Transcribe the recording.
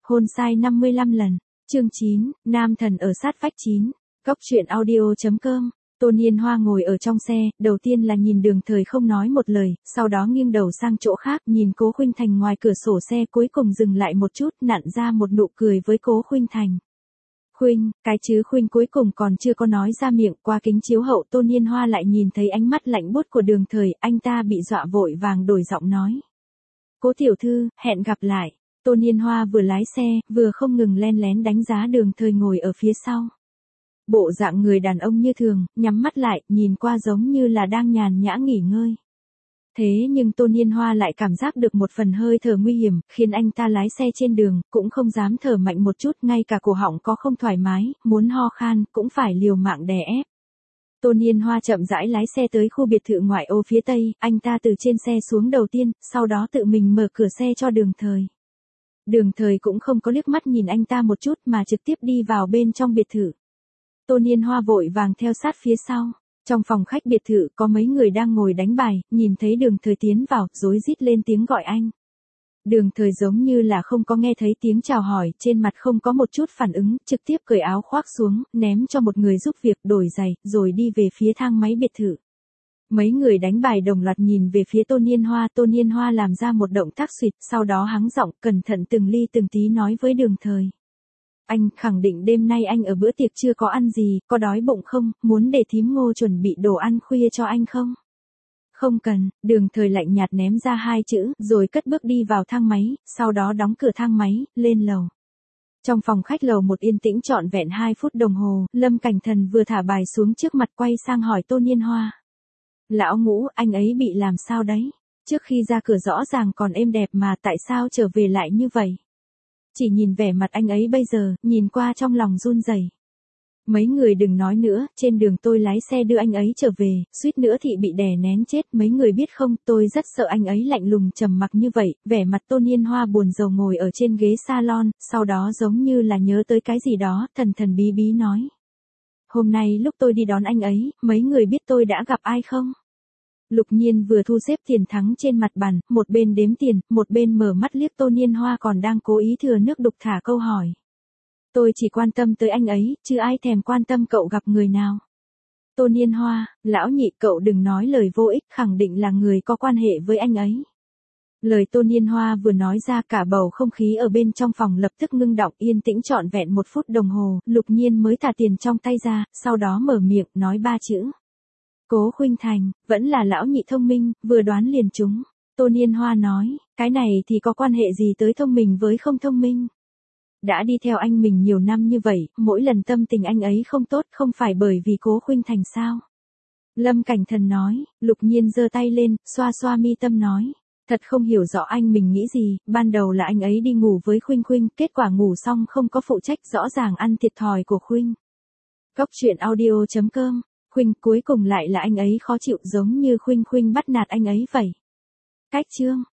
Hôn sai 55 lần. Chương 9, Nam thần ở sát vách 9. Góc truyện audio.com. Tô Niên Hoa ngồi ở trong xe, đầu tiên là nhìn Đường Thời không nói một lời, sau đó nghiêng đầu sang chỗ khác, nhìn Cố Khuynh Thành ngoài cửa sổ xe, cuối cùng dừng lại một chút, nặn ra một nụ cười với Cố Khuynh Thành. Khuynh, cái chứ Khuynh cuối cùng còn chưa có nói ra miệng, qua kính chiếu hậu Tô Niên Hoa lại nhìn thấy ánh mắt lạnh buốt của Đường Thời, anh ta bị dọa vội vàng đổi giọng nói. Cố tiểu thư, hẹn gặp lại. Tô Niên Hoa vừa lái xe, vừa không ngừng len lén đánh giá Đường Thời ngồi ở phía sau. Bộ dạng người đàn ông như thường, nhắm mắt lại, nhìn qua giống như là đang nhàn nhã nghỉ ngơi. Thế nhưng Tô Niên Hoa lại cảm giác được một phần hơi thở nguy hiểm, khiến anh ta lái xe trên đường, cũng không dám thở mạnh một chút, ngay cả cổ họng có không thoải mái, muốn ho khan, cũng phải liều mạng đè ép. Tô Niên Hoa chậm rãi lái xe tới khu biệt thự ngoại ô phía tây, anh ta từ trên xe xuống đầu tiên, sau đó tự mình mở cửa xe cho Đường Thời. Đường Thời cũng không có liếc mắt nhìn anh ta một chút mà trực tiếp đi vào bên trong biệt thự. Tô Niên Hoa vội vàng theo sát phía sau. Trong phòng khách biệt thự có mấy người đang ngồi đánh bài, nhìn thấy Đường Thời tiến vào, rối rít lên tiếng gọi anh. Đường Thời giống như là không có nghe thấy tiếng chào hỏi, trên mặt không có một chút phản ứng, trực tiếp cởi áo khoác xuống, ném cho một người giúp việc, đổi giày, rồi đi về phía thang máy biệt thự. Mấy người đánh bài đồng loạt nhìn về phía Tô Niên Hoa làm ra một động tác xuyệt, sau đó hắng giọng, cẩn thận từng ly từng tí nói với Đường Thời. Anh khẳng định đêm nay anh ở bữa tiệc chưa có ăn gì, có đói bụng không, muốn để thím Ngô chuẩn bị đồ ăn khuya cho anh không? Không cần, Đường Thời lạnh nhạt ném ra hai chữ, rồi cất bước đi vào thang máy, sau đó đóng cửa thang máy, lên lầu. Trong phòng khách lầu một yên tĩnh trọn vẹn 2 phút đồng hồ, Lâm Cảnh Thần vừa thả bài xuống trước mặt quay sang hỏi Tô Niên Hoa. Lão Ngũ, anh ấy bị làm sao đấy? Trước khi ra cửa rõ ràng còn êm đẹp mà tại sao trở về lại như vậy? Chỉ nhìn vẻ mặt anh ấy bây giờ, nhìn qua trong lòng run rẩy. Mấy người đừng nói nữa, trên đường tôi lái xe đưa anh ấy trở về, suýt nữa thì bị đè nén chết, mấy người biết không, tôi rất sợ anh ấy lạnh lùng trầm mặc như vậy, vẻ mặt Tô Niên Hoa buồn rầu ngồi ở trên ghế salon, sau đó giống như là nhớ tới cái gì đó, thần thần bí bí nói. Hôm nay lúc tôi đi đón anh ấy, mấy người biết tôi đã gặp ai không? Lục Nhiên vừa thu xếp tiền thắng trên mặt bàn, một bên đếm tiền, một bên mở mắt liếc Tô Niên Hoa còn đang cố ý thừa nước đục thả câu hỏi. Tôi chỉ quan tâm tới anh ấy, chứ ai thèm quan tâm cậu gặp người nào. Tô Niên Hoa, lão nhị cậu đừng nói lời vô ích, khẳng định là người có quan hệ với anh ấy. Lời Tô Niên Hoa vừa nói ra cả bầu không khí ở bên trong phòng lập tức ngưng đọng yên tĩnh trọn vẹn 1 phút đồng hồ, Lục Nhiên mới thả tiền trong tay ra, sau đó mở miệng nói 3 chữ. Cố Khuynh Thành, vẫn là lão nhị thông minh, vừa đoán liền trúng. Tô Niên Hoa nói, cái này thì có quan hệ gì tới thông minh với không thông minh? Đã đi theo anh mình nhiều năm như vậy, mỗi lần tâm tình anh ấy không tốt không phải bởi vì Cố Khuynh Thành sao? Lâm Cảnh Thần nói, Lục Nhiên giơ tay lên, xoa xoa mi tâm nói. Thật không hiểu rõ anh mình nghĩ gì, ban đầu là anh ấy đi ngủ với Khuynh Khuynh, kết quả ngủ xong không có phụ trách, rõ ràng ăn thiệt thòi của Khuynh. Góc truyện audio.com. Khuynh cuối cùng lại là anh ấy khó chịu giống như Khuynh Khuynh bắt nạt anh ấy vậy. Cách chương.